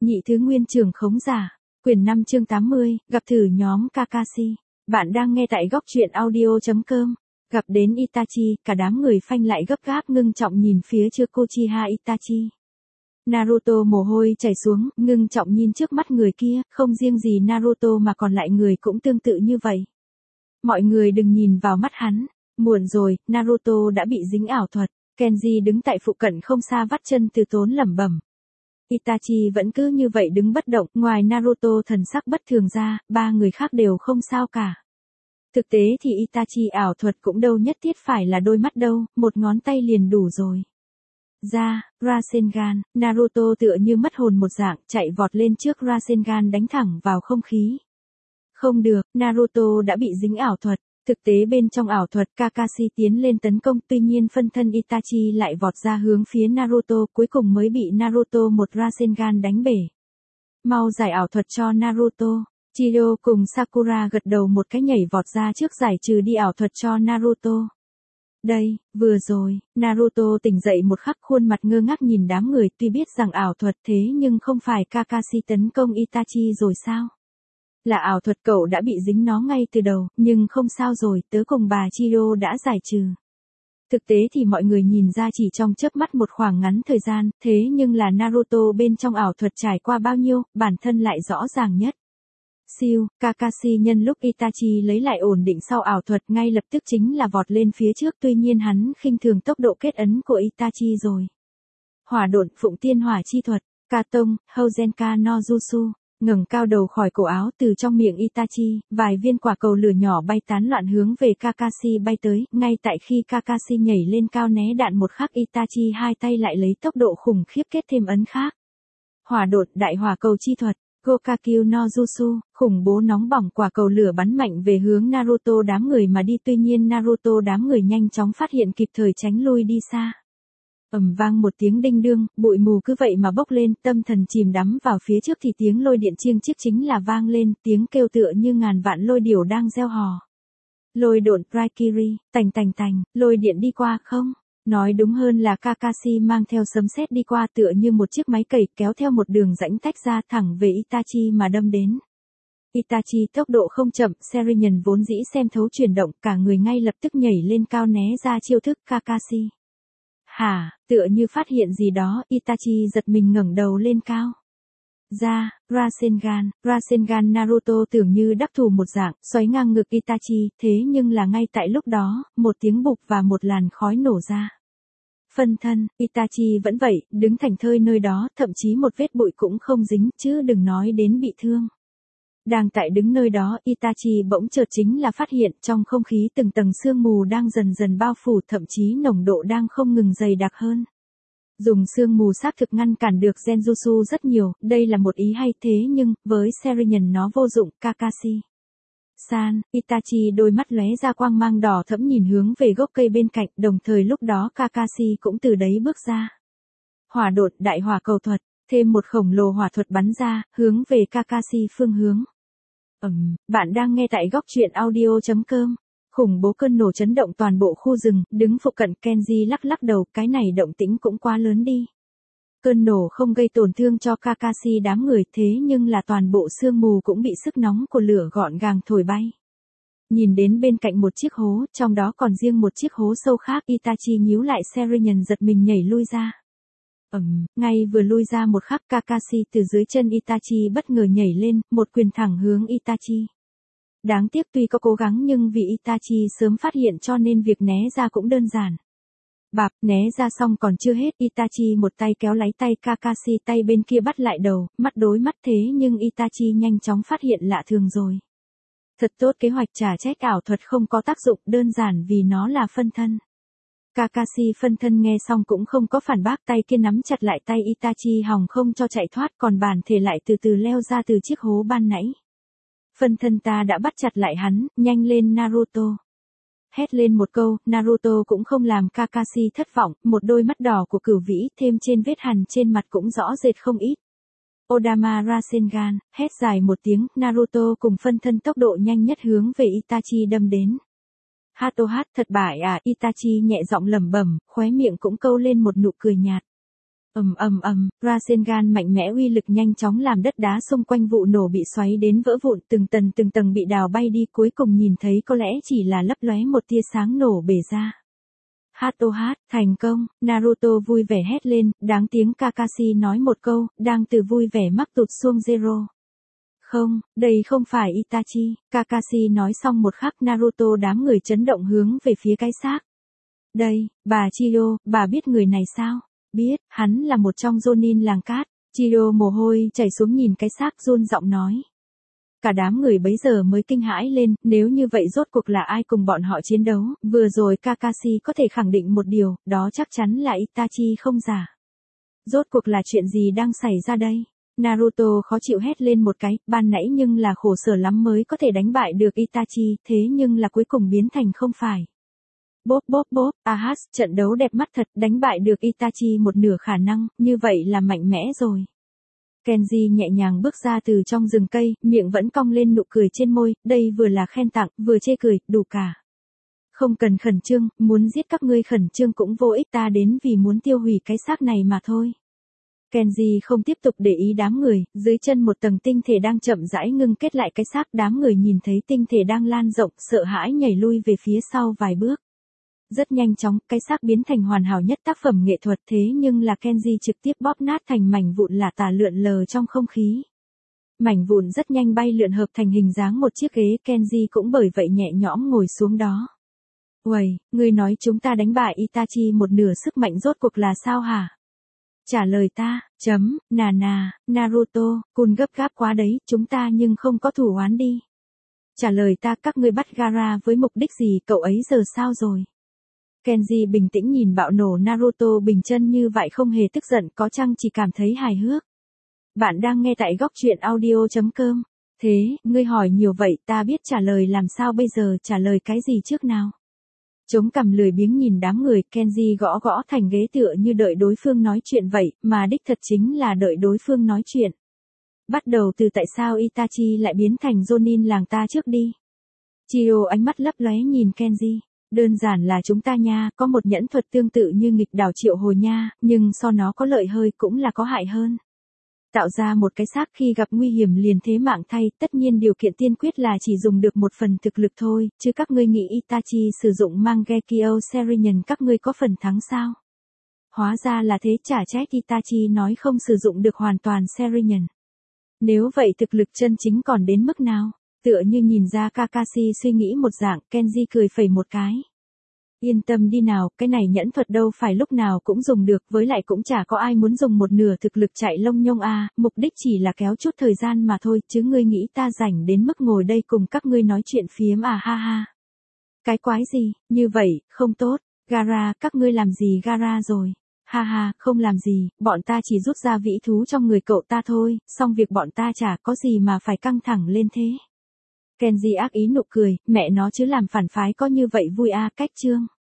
Nhị thứ nguyên trưởng khống giả. Quyển 5 chương 80, gặp thử nhóm Kakashi. Bạn đang nghe tại góc truyện audio.com. Gặp đến Itachi, cả đám người phanh lại gấp gáp ngưng trọng nhìn phía trước Uchiha Itachi. Naruto mồ hôi chảy xuống, ngưng trọng nhìn trước mắt người kia, không riêng gì Naruto mà còn lại người cũng tương tự như vậy. Mọi người đừng nhìn vào mắt hắn. Muộn rồi, Naruto đã bị dính ảo thuật. Kenji đứng tại phụ cận không xa vắt chân từ tốn lẩm bẩm. Itachi vẫn cứ như vậy đứng bất động, ngoài Naruto thần sắc bất thường ra, ba người khác đều không sao cả. Thực tế thì Itachi ảo thuật cũng đâu nhất thiết phải là đôi mắt đâu, một ngón tay liền đủ rồi. Rasengan, Naruto tựa như mất hồn một dạng, chạy vọt lên trước Rasengan đánh thẳng vào không khí. Không được, Naruto đã bị dính ảo thuật. Thực tế bên trong ảo thuật Kakashi tiến lên tấn công, tuy nhiên phân thân Itachi lại vọt ra hướng phía Naruto, cuối cùng mới bị Naruto một Rasengan đánh bể. Mau giải ảo thuật cho Naruto. Chiro cùng Sakura gật đầu một cái nhảy vọt ra trước giải trừ đi ảo thuật cho Naruto. Đây, vừa rồi, Naruto tỉnh dậy một khắc khuôn mặt ngơ ngác nhìn đám người, tuy biết rằng ảo thuật thế nhưng không phải Kakashi tấn công Itachi rồi sao? Là ảo thuật cậu đã bị dính nó ngay từ đầu, nhưng không sao rồi, tớ cùng bà Chiro đã giải trừ. Thực tế thì mọi người nhìn ra chỉ trong chớp mắt một khoảng ngắn thời gian, thế nhưng là Naruto bên trong ảo thuật trải qua bao nhiêu, bản thân lại rõ ràng nhất. Siêu, Kakashi nhân lúc Itachi lấy lại ổn định sau ảo thuật ngay lập tức chính là vọt lên phía trước, tuy nhiên hắn khinh thường tốc độ kết ấn của Itachi rồi. Hỏa độn phụng tiên hỏa chi thuật, Katon, Houzenka no Jutsu. Ngẩng cao đầu khỏi cổ áo, từ trong miệng Itachi, vài viên quả cầu lửa nhỏ bay tán loạn hướng về Kakashi bay tới, ngay tại khi Kakashi nhảy lên cao né đạn một khắc Itachi hai tay lại lấy tốc độ khủng khiếp kết thêm ấn khác. Hỏa độn đại hỏa cầu chi thuật, Gokakyu no Jutsu, khủng bố nóng bỏng quả cầu lửa bắn mạnh về hướng Naruto đám người mà đi, tuy nhiên Naruto đám người nhanh chóng phát hiện kịp thời tránh lui đi xa. Ầm vang một tiếng đinh đương, bụi mù cứ vậy mà bốc lên, tâm thần chìm đắm vào phía trước thì tiếng lôi điện chiêng chiếc chính là vang lên, tiếng kêu tựa như ngàn vạn lôi điểu đang reo hò. Lôi độn Raikiri, tành tành tành, lôi điện đi qua không? Nói đúng hơn là Kakashi mang theo sấm sét đi qua tựa như một chiếc máy cày kéo theo một đường rãnh tách ra thẳng về Itachi mà đâm đến. Itachi tốc độ không chậm, Sharingan vốn dĩ xem thấu chuyển động, cả người ngay lập tức nhảy lên cao né ra chiêu thức Kakashi. Hả, tựa như phát hiện gì đó, Itachi giật mình ngẩng đầu lên cao. Rasengan Naruto tưởng như đắc thủ một dạng, xoáy ngang ngực Itachi, thế nhưng là ngay tại lúc đó, một tiếng bục và một làn khói nổ ra. Phân thân, Itachi vẫn vậy, đứng thảnh thơi nơi đó, thậm chí một vết bụi cũng không dính, chứ đừng nói đến bị thương. Đang tại đứng nơi đó, Itachi bỗng chợt chính là phát hiện trong không khí từng tầng sương mù đang dần dần bao phủ, thậm chí nồng độ đang không ngừng dày đặc hơn. Dùng sương mù xác thực ngăn cản được Genjutsu rất nhiều, đây là một ý hay, thế nhưng, với Sharingan nó vô dụng, Kakashi. Itachi đôi mắt lóe ra quang mang đỏ thẫm nhìn hướng về gốc cây bên cạnh, đồng thời lúc đó Kakashi cũng từ đấy bước ra. Hỏa độn đại hỏa cầu thuật, thêm một khổng lồ hỏa thuật bắn ra, hướng về Kakashi phương hướng. Bạn đang nghe tại góc truyện audio.com. Khủng bố cơn nổ chấn động toàn bộ khu rừng, đứng phụ cận Kenji lắc lắc đầu, cái này động tĩnh cũng quá lớn đi. Cơn nổ không gây tổn thương cho Kakashi đám người, thế nhưng là toàn bộ sương mù cũng bị sức nóng của lửa gọn gàng thổi bay. Nhìn đến bên cạnh một chiếc hố, trong đó còn riêng một chiếc hố sâu khác, Itachi nhíu lại, Sharingan giật mình nhảy lui ra. Ngay vừa lui ra một khắc Kakashi từ dưới chân Itachi bất ngờ nhảy lên, một quyền thẳng hướng Itachi. Đáng tiếc tuy có cố gắng nhưng vì Itachi sớm phát hiện cho nên việc né ra cũng đơn giản. Bạp, né ra xong còn chưa hết, Itachi một tay kéo lấy tay Kakashi, tay bên kia bắt lại đầu, mắt đối mắt, thế nhưng Itachi nhanh chóng phát hiện lạ thường rồi. Thật tốt, kế hoạch trả trách ảo thuật không có tác dụng, đơn giản vì nó là phân thân. Kakashi phân thân nghe xong cũng không có phản bác, tay kia nắm chặt lại tay Itachi hòng không cho chạy thoát, còn bản thể lại từ từ leo ra từ chiếc hố ban nãy. Phân thân ta đã bắt chặt lại hắn, nhanh lên Naruto. Hét lên một câu, Naruto cũng không làm Kakashi thất vọng, một đôi mắt đỏ của Cửu Vĩ thêm trên vết hằn trên mặt cũng rõ rệt không ít. Odama Rasengan, hét dài một tiếng, Naruto cùng phân thân tốc độ nhanh nhất hướng về Itachi đâm đến. Hatohat thật bại à, Itachi nhẹ giọng lẩm bẩm, khóe miệng cũng câu lên một nụ cười nhạt. Rasengan mạnh mẽ uy lực nhanh chóng làm đất đá xung quanh vụ nổ bị xoáy đến vỡ vụn, từng tầng bị đào bay đi, cuối cùng nhìn thấy có lẽ chỉ là lấp lóe một tia sáng nổ bể ra. Hát, thành công, Naruto vui vẻ hét lên, đáng tiếng Kakashi nói một câu, đang từ vui vẻ mắc tụt xuống Zero. Không, đây không phải Itachi, Kakashi nói xong một khắc Naruto đám người chấn động hướng về phía cái xác. Đây, bà Chiyo, bà biết người này sao? Biết, hắn là một trong Jonin làng cát. Chiyo mồ hôi chảy xuống nhìn cái xác run giọng nói. Cả đám người bấy giờ mới kinh hãi lên, nếu như vậy rốt cuộc là ai cùng bọn họ chiến đấu, vừa rồi Kakashi có thể khẳng định một điều, đó chắc chắn là Itachi không giả. Rốt cuộc là chuyện gì đang xảy ra đây? Naruto khó chịu hét lên một cái, ban nãy nhưng là khổ sở lắm mới có thể đánh bại được Itachi, thế nhưng là cuối cùng biến thành không phải. Bốp, Ahas, trận đấu đẹp mắt thật, đánh bại được Itachi một nửa khả năng, như vậy là mạnh mẽ rồi. Kenji nhẹ nhàng bước ra từ trong rừng cây, miệng vẫn cong lên nụ cười trên môi, đây vừa là khen tặng, vừa chê cười, đủ cả. Không cần khẩn trương, muốn giết các ngươi khẩn trương cũng vô ích, ta đến vì muốn tiêu hủy cái xác này mà thôi. Kenji không tiếp tục để ý đám người, dưới chân một tầng tinh thể đang chậm rãi ngưng kết lại cái xác, đám người nhìn thấy tinh thể đang lan rộng, sợ hãi nhảy lui về phía sau vài bước. Rất nhanh chóng, cái xác biến thành hoàn hảo nhất tác phẩm nghệ thuật, thế nhưng là Kenji trực tiếp bóp nát thành mảnh vụn lả tả lượn lờ trong không khí. Mảnh vụn rất nhanh bay lượn hợp thành hình dáng một chiếc ghế, Kenji cũng bởi vậy nhẹ nhõm ngồi xuống đó. Uầy, ngươi nói chúng ta đánh bại Itachi một nửa sức mạnh rốt cuộc là sao hả? Trả lời ta, Naruto, Kun gấp gáp quá đấy, chúng ta nhưng không có thủ oán đi. Trả lời ta, các ngươi bắt Gaara với mục đích gì, cậu ấy giờ sao rồi? Kenji bình tĩnh nhìn bạo nổ Naruto bình chân như vậy không hề tức giận, có chăng chỉ cảm thấy hài hước. Bạn đang nghe tại góc truyện audio.com. Thế, ngươi hỏi nhiều vậy, ta biết trả lời làm sao bây giờ, trả lời cái gì trước nào? Chống cằm lười biếng nhìn đám người, Kenji gõ thành ghế tựa như đợi đối phương nói chuyện vậy, mà đích thật chính là đợi đối phương nói chuyện. Bắt đầu từ tại sao Itachi lại biến thành Jonin làng ta trước đi. Chiro ánh mắt lấp lóe nhìn Kenji. Đơn giản là chúng ta nha, có một nhẫn thuật tương tự như nghịch đảo triệu hồi nha, nhưng so nó có lợi hơi cũng là có hại hơn. Tạo ra một cái xác khi gặp nguy hiểm liền thế mạng thay, tất nhiên điều kiện tiên quyết là chỉ dùng được một phần thực lực thôi, chứ các ngươi nghĩ Itachi sử dụng Mangekyo Sharingan các ngươi có phần thắng sao? Hóa ra là thế, chả trách Itachi nói không sử dụng được hoàn toàn Sharingan. Nếu vậy thực lực chân chính còn đến mức nào? Tựa như nhìn ra Kakashi suy nghĩ một dạng, Kenji cười phẩy một cái. Yên tâm đi nào, cái này nhẫn thuật đâu phải lúc nào cũng dùng được, với lại cũng chả có ai muốn dùng một nửa thực lực chạy lông nhông à, mục đích chỉ là kéo chút thời gian mà thôi, chứ ngươi nghĩ ta rảnh đến mức ngồi đây cùng các ngươi nói chuyện phiếm à ha ha. Cái quái gì, như vậy, không tốt, Gaara, các ngươi làm gì Gaara rồi? Ha ha, không làm gì, bọn ta chỉ rút ra vĩ thú trong người cậu ta thôi, xong việc bọn ta chả có gì mà phải căng thẳng lên thế. Kenji ác ý nụ cười, mẹ nó chứ làm phản phái có như vậy vui à, cách chương.